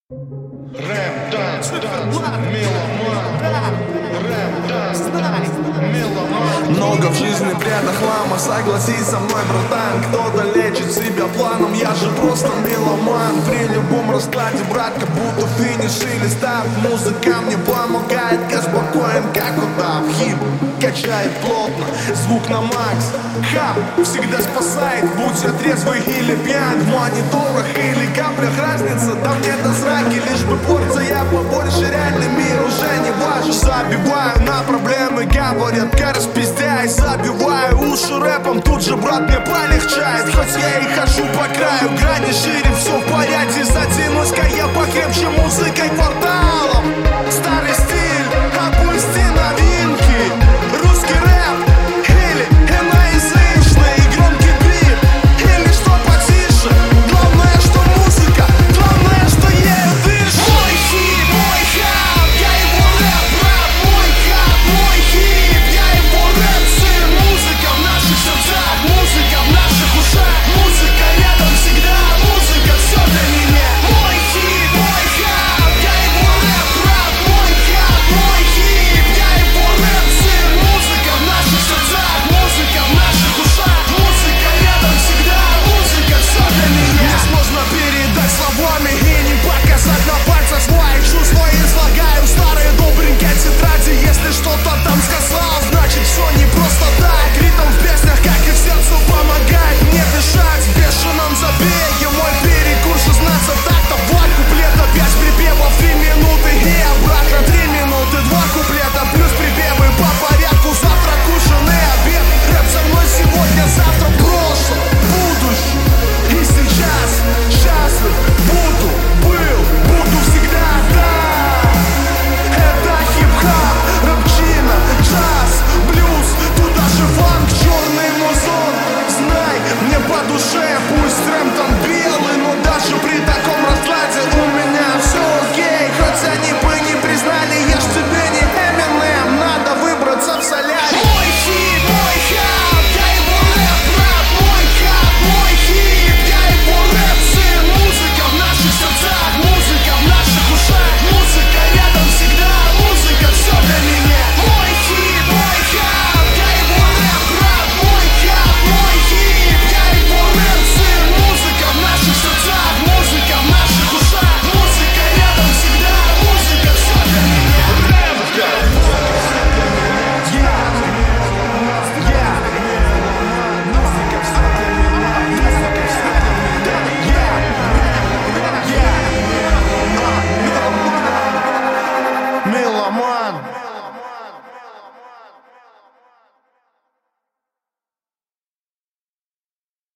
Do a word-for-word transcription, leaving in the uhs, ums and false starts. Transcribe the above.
Рэп, танц, танц, меломан. Рэп, танц, танц, меломан. Много в жизни бреда хлама, согласись со мной, братан. Кто-то лечит себя планом, я же просто меломан. При любом раскладе, брат, как будто финиш или старт. Музыка мне помогает, я спокоен, как удав. Хип качает плотно, звук на макс. Хап всегда спасает, будь я трезвый или пьян. В мониторах или каплях разница, там нет сраки. Лишь бы порция побольше, реальный мир уже не важен. Забиваю на проблемы, говорят, ка распиздяй. Забиваю уши рэпом, тут же, брат, мне полегчает. Хоть я и хожу по краю, грани шире, все в порядке. Затянусь-ка я покрепче музыкой, квартал.